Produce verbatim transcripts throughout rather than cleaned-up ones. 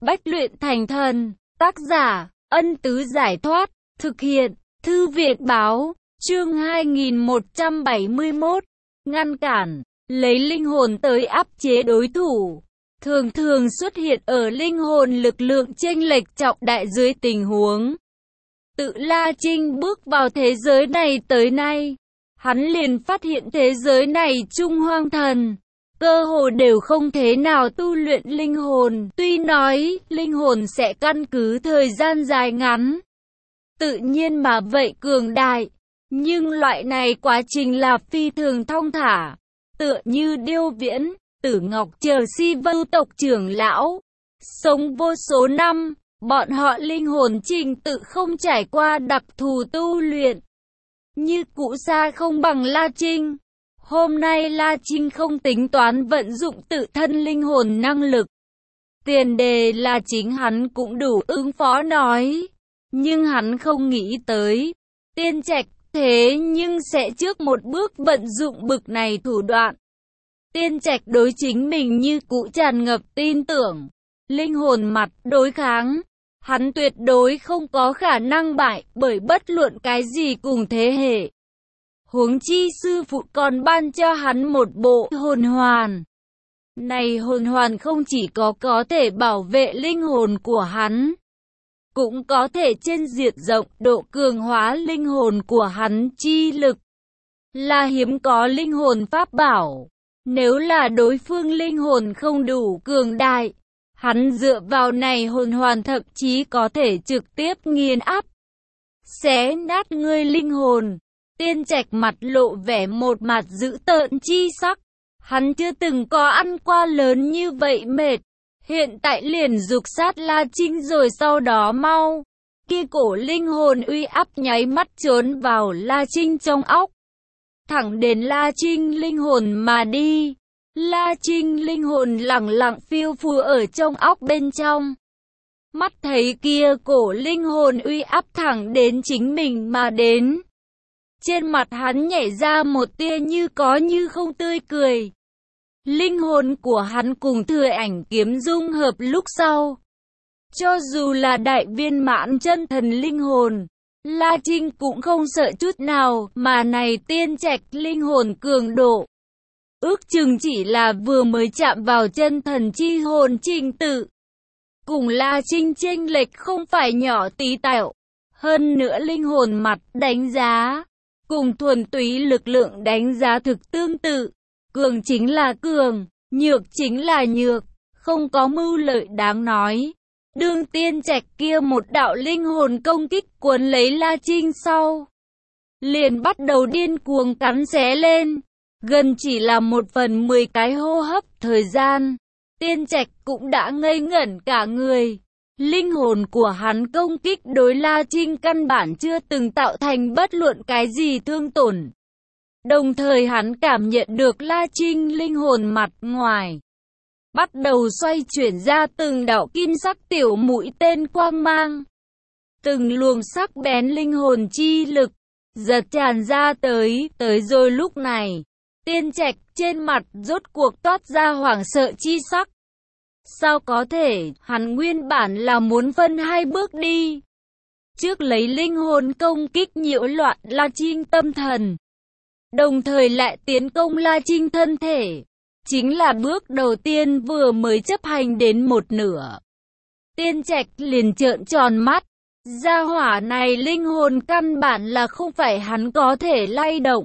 Bách luyện thành thần, tác giả, Ân Tứ Giải Thoát, thực hiện, Thư viện Báo, chương hai nghìn một trăm bảy mươi mốt, ngăn cản, lấy linh hồn tới áp chế đối thủ, thường thường xuất hiện ở linh hồn lực lượng chênh lệch trọng đại dưới tình huống. Tự La Trinh bước vào thế giới này tới nay, hắn liền phát hiện thế giới này trung hoang thần, cơ hồ đều không thế nào tu luyện linh hồn. Tuy nói, linh hồn sẽ căn cứ thời gian dài ngắn, tự nhiên mà vậy cường đại, nhưng loại này quá trình là phi thường thong thả, tựa như Điêu Viễn, Tử Ngọc chờ Si Vưu tộc trưởng lão, sống vô số năm, bọn họ linh hồn trình tự không trải qua đặc thù tu luyện, như cũ xa không bằng La Trinh. Hôm nay La Trinh không tính toán vận dụng tự thân linh hồn năng lực, tiền đề là chính hắn cũng đủ ứng phó nói, nhưng hắn không nghĩ tới, Tiên Trạch thế nhưng sẽ trước một bước vận dụng bực này thủ đoạn. Tiên Trạch đối chính mình như cũ tràn ngập tin tưởng, linh hồn mặt đối kháng, hắn tuyệt đối không có khả năng bại bởi bất luận cái gì cùng thế hệ. Huống chi sư phụ còn ban cho hắn một bộ hồn hoàn. Này hồn hoàn không chỉ có có thể bảo vệ linh hồn của hắn, cũng có thể trên diện rộng độ cường hóa linh hồn của hắn chi lực. Là hiếm có linh hồn pháp bảo. Nếu là đối phương linh hồn không đủ cường đại, hắn dựa vào này hồn hoàn thậm chí có thể trực tiếp nghiền áp, xé nát ngươi linh hồn. Tiên Trạch mặt lộ vẻ một mặt dữ tợn chi sắc. Hắn chưa từng có ăn qua lớn như vậy mệt. Hiện tại liền dục sát La Trinh rồi sau đó mau. Kia cổ linh hồn uy áp nháy mắt trốn vào La Trinh trong óc, thẳng đến La Trinh linh hồn mà đi. La Trinh linh hồn lẳng lặng phiêu phù ở trong óc bên trong. Mắt thấy kia cổ linh hồn uy áp thẳng đến chính mình mà đến. Trên mặt hắn nhảy ra một tia như có như không tươi cười. Linh hồn của hắn cùng Thừa Ảnh kiếm dung hợp lúc sau, cho dù là đại viên mãn chân thần linh hồn, La Trinh cũng không sợ chút nào, mà này Tiên Trạch linh hồn cường độ, ước chừng chỉ là vừa mới chạm vào chân thần chi hồn trình tự. Cùng La Trinh chênh lệch không phải nhỏ tí tẹo. Hơn nữa linh hồn mặt đánh giá, cùng thuần túy lực lượng đánh giá thực tương tự. Cường chính là cường, nhược chính là nhược, không có mưu lợi đáng nói. Đương Tiên Trạch kia một đạo linh hồn công kích cuốn lấy La Trinh sau, liền bắt đầu điên cuồng cắn xé lên. Gần chỉ là một phần mười cái hô hấp thời gian, Tiên Trạch cũng đã ngây ngẩn cả người. Linh hồn của hắn công kích đối La Trinh căn bản chưa từng tạo thành bất luận cái gì thương tổn. Đồng thời hắn cảm nhận được La Trinh linh hồn mặt ngoài bắt đầu xoay chuyển ra từng đạo kim sắc tiểu mũi tên quang mang. Từng luồng sắc bén linh hồn chi lực giật tràn ra tới, tới rồi lúc này, Tiên Trạch trên mặt rốt cuộc toát ra hoảng sợ chi sắc. Sao có thể, hắn nguyên bản là muốn phân hai bước đi. Trước lấy linh hồn công kích nhiễu loạn La Trinh tâm thần, đồng thời lại tiến công La Trinh thân thể. Chính là bước đầu tiên vừa mới chấp hành đến một nửa, Tiên Trạch liền trợn tròn mắt. Gia hỏa này linh hồn căn bản là không phải hắn có thể lay động.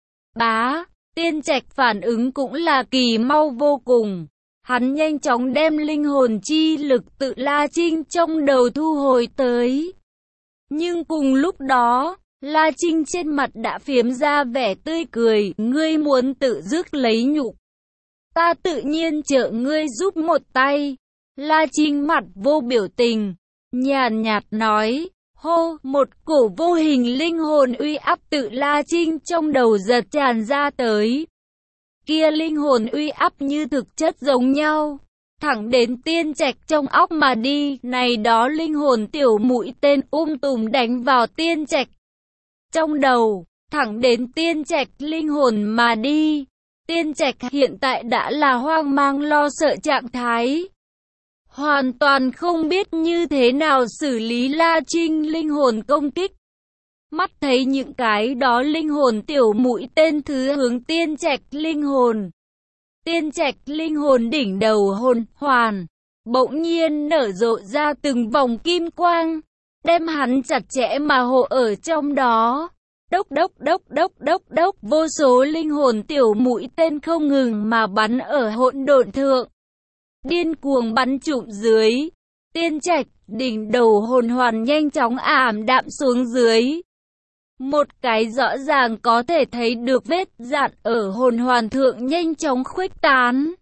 Bá, Tiên Trạch phản ứng cũng là kỳ mau vô cùng. Hắn nhanh chóng đem linh hồn chi lực tự La Trinh trong đầu thu hồi tới. Nhưng cùng lúc đó, La Trinh trên mặt đã phiếm ra vẻ tươi cười. Ngươi muốn tự dứt lấy nhục, ta tự nhiên trợ ngươi giúp một tay. La Trinh mặt vô biểu tình, nhàn nhạt nói. Hô, một cổ vô hình linh hồn uy áp tự La Trinh trong đầu giật tràn ra tới. Kia linh hồn uy áp như thực chất giống nhau, thẳng đến Tiên Trạch trong óc mà đi. Này đó linh hồn tiểu mũi tên um tùm đánh vào Tiên Trạch trong đầu, thẳng đến Tiên Trạch linh hồn mà đi. Tiên Trạch hiện tại đã là hoang mang lo sợ trạng thái. hoàn toàn không biết như thế nào xử lý La Trinh linh hồn công kích. Mắt thấy những cái đó linh hồn tiểu mũi tên thứ hướng Tiên Trạch linh hồn. Tiên Trạch linh hồn đỉnh đầu hồn hoàn, bỗng nhiên nở rộ ra từng vòng kim quang, đem hắn chặt chẽ mà hộ ở trong đó. Đốc đốc đốc đốc đốc đốc, vô số linh hồn tiểu mũi tên không ngừng mà bắn ở hỗn độn thượng. Điên cuồng bắn trụm dưới. Tiên Trạch, đỉnh đầu hồn hoàn nhanh chóng ảm đạm xuống dưới. Một cái rõ ràng có thể thấy được vết dạn ở hồn hoàn thượng nhanh chóng khuếch tán.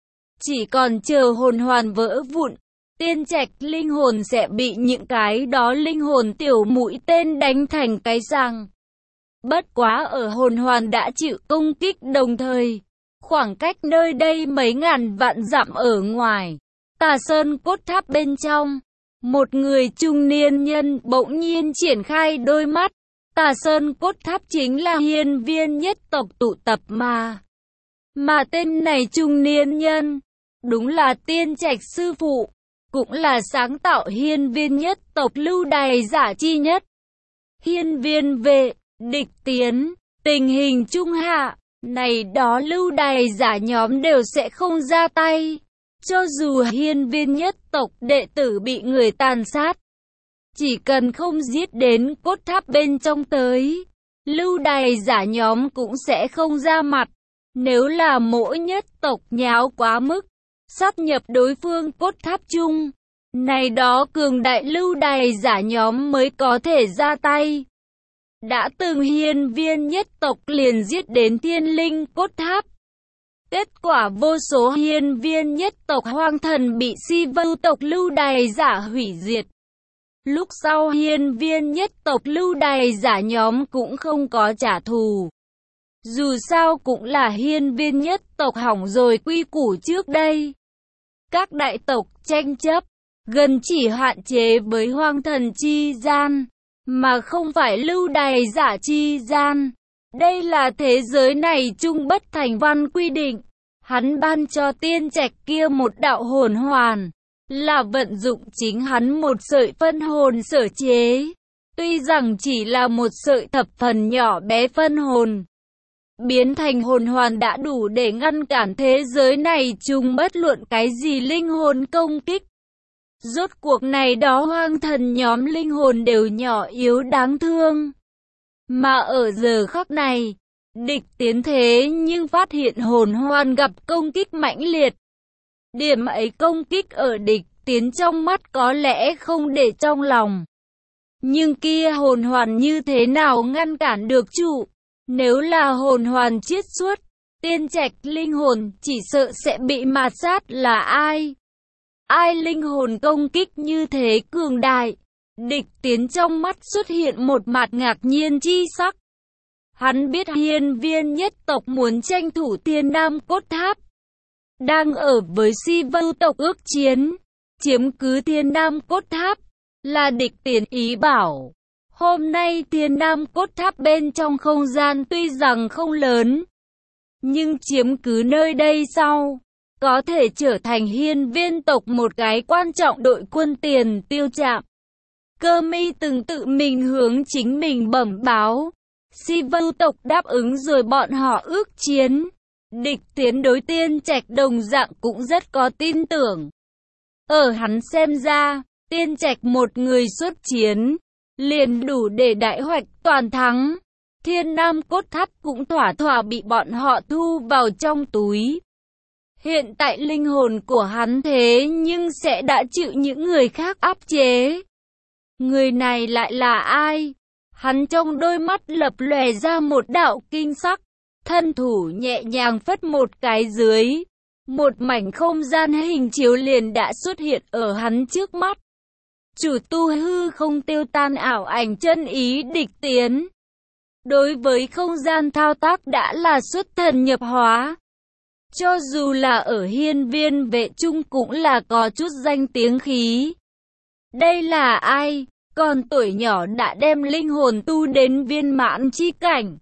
Chỉ còn chờ hồn hoàn vỡ vụn, Tiên Trạch linh hồn sẽ bị những cái đó linh hồn tiểu mũi tên đánh thành cái răng. Bất quá ở hồn hoàn đã chịu công kích đồng thời, khoảng cách nơi đây mấy ngàn vạn dặm ở ngoài, Tà Sơn cốt tháp bên trong, một người trung niên nhân bỗng nhiên triển khai đôi mắt. Tà Sơn cốt tháp chính là hiên viên nhất tộc tụ tập mà. Mà tên này trung niên nhân, đúng là Tiên Trạch sư phụ, cũng là sáng tạo hiên viên nhất tộc lưu đày giả chi nhất. Hiên viên vệ, địch tiến, tình hình trung hạ, này đó lưu đày giả nhóm đều sẽ không ra tay. Cho dù hiên viên nhất tộc đệ tử bị người tàn sát, chỉ cần không giết đến cốt tháp bên trong tới, lưu đày giả nhóm cũng sẽ không ra mặt. Nếu là mỗi nhất tộc nháo quá mức, sát nhập đối phương cốt tháp chung, này đó cường đại lưu đày giả nhóm mới có thể ra tay. Đã từng hiên viên nhất tộc liền giết đến thiên linh cốt tháp. Kết quả vô số hiên viên nhất tộc hoang thần bị si vưu tộc lưu đày giả hủy diệt. Lúc sau hiên viên nhất tộc lưu đày giả nhóm cũng không có trả thù. Dù sao cũng là hiên viên nhất tộc hỏng rồi quy củ trước đây. Các đại tộc tranh chấp, gần chỉ hạn chế với hoang thần chi gian, mà không phải lưu đày giả chi gian. Đây là thế giới này chung bất thành văn quy định. Hắn ban cho Tiên Trạch kia một đạo hồn hoàn, là vận dụng chính hắn một sợi phân hồn sở chế. Tuy rằng chỉ là một sợi thập phần nhỏ bé phân hồn, biến thành hồn hoàn đã đủ để ngăn cản thế giới này chung bất luận cái gì linh hồn công kích. Rốt cuộc này đó hoang thần nhóm linh hồn đều nhỏ yếu đáng thương. Mà ở giờ khắc này, địch tiến thế nhưng phát hiện hồn hoàn gặp công kích mãnh liệt. Điểm ấy công kích ở địch tiến trong mắt có lẽ không để trong lòng. Nhưng kia hồn hoàn như thế nào ngăn cản được chủ? Nếu là hồn hoàn chiết xuất, Tiên Trạch linh hồn chỉ sợ sẽ bị mạt sát là ai? Ai linh hồn công kích như thế cường đại? Địch tiến trong mắt xuất hiện một mặt ngạc nhiên chi sắc. Hắn biết hiên viên nhất tộc muốn tranh thủ Thiên Nam cốt tháp, đang ở với si vưu tộc ước chiến, chiếm cứ Thiên Nam cốt tháp, là địch tiến ý bảo. Hôm nay Thiên Nam cốt tháp bên trong không gian tuy rằng không lớn, nhưng chiếm cứ nơi đây sau, có thể trở thành hiên viên tộc một cái quan trọng đội quân tiền tiêu trạm. Cơ Mi từng tự mình hướng chính mình bẩm báo. Si vưu tộc đáp ứng rồi bọn họ ước chiến. Địch tiến đối Tiên Trạch đồng dạng cũng rất có tin tưởng. Ở hắn xem ra, Tiên Trạch một người xuất chiến, liền đủ để đại hoạch toàn thắng. Thiên Nam cốt tháp cũng thỏa thỏa bị bọn họ thu vào trong túi. Hiện tại linh hồn của hắn thế nhưng sẽ đã chịu những người khác áp chế. Người này lại là ai? Hắn trong đôi mắt lập lòe ra một đạo kinh sắc, thân thủ nhẹ nhàng phất một cái dưới. Một mảnh không gian hình chiếu liền đã xuất hiện ở hắn trước mắt. Chủ tu hư không tiêu tan ảo ảnh chân ý địch tiến. Đối với không gian thao tác đã là xuất thần nhập hóa. Cho dù là ở hiên viên vệ trung cũng là có chút danh tiếng khí. Đây là ai? Còn tuổi nhỏ đã đem linh hồn tu đến viên mãn chi cảnh.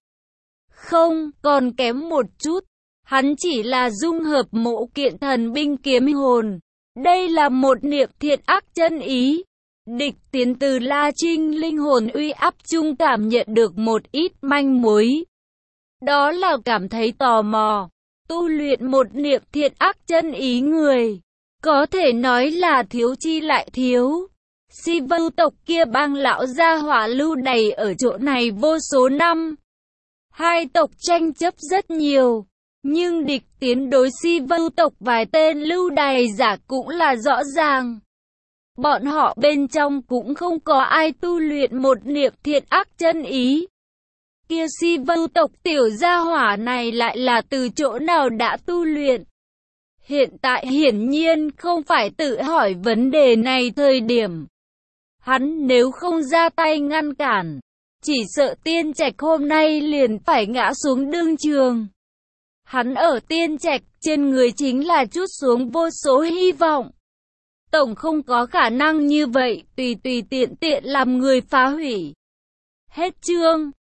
Không, còn kém một chút. Hắn chỉ là dung hợp mộ kiện thần binh kiếm hồn. Đây là một niệm thiện ác chân ý. Địch Tiến từ La Trinh linh hồn uy áp chung cảm nhận được một ít manh mối. Đó là cảm thấy tò mò. Tu luyện một niệm thiện ác chân ý người, có thể nói là thiếu chi lại thiếu. Si vưu tộc kia bang lão gia hỏa lưu đày ở chỗ này vô số năm. Hai tộc tranh chấp rất nhiều. Nhưng Địch Tiến đối Si vưu tộc vài tên lưu đày giả cũng là rõ ràng. Bọn họ bên trong cũng không có ai tu luyện một niệm thiện ác chân ý. Kia Si vưu tộc tiểu gia hỏa này lại là từ chỗ nào đã tu luyện? Hiện tại hiển nhiên không phải tự hỏi vấn đề này thời điểm. Hắn nếu không ra tay ngăn cản, chỉ sợ Tiên Trạch hôm nay liền phải ngã xuống đương trường. Hắn ở Tiên Trạch trên người chính là trút xuống vô số hy vọng. Tổng không có khả năng như vậy tùy tùy tiện tiện làm người phá hủy. Hết chương.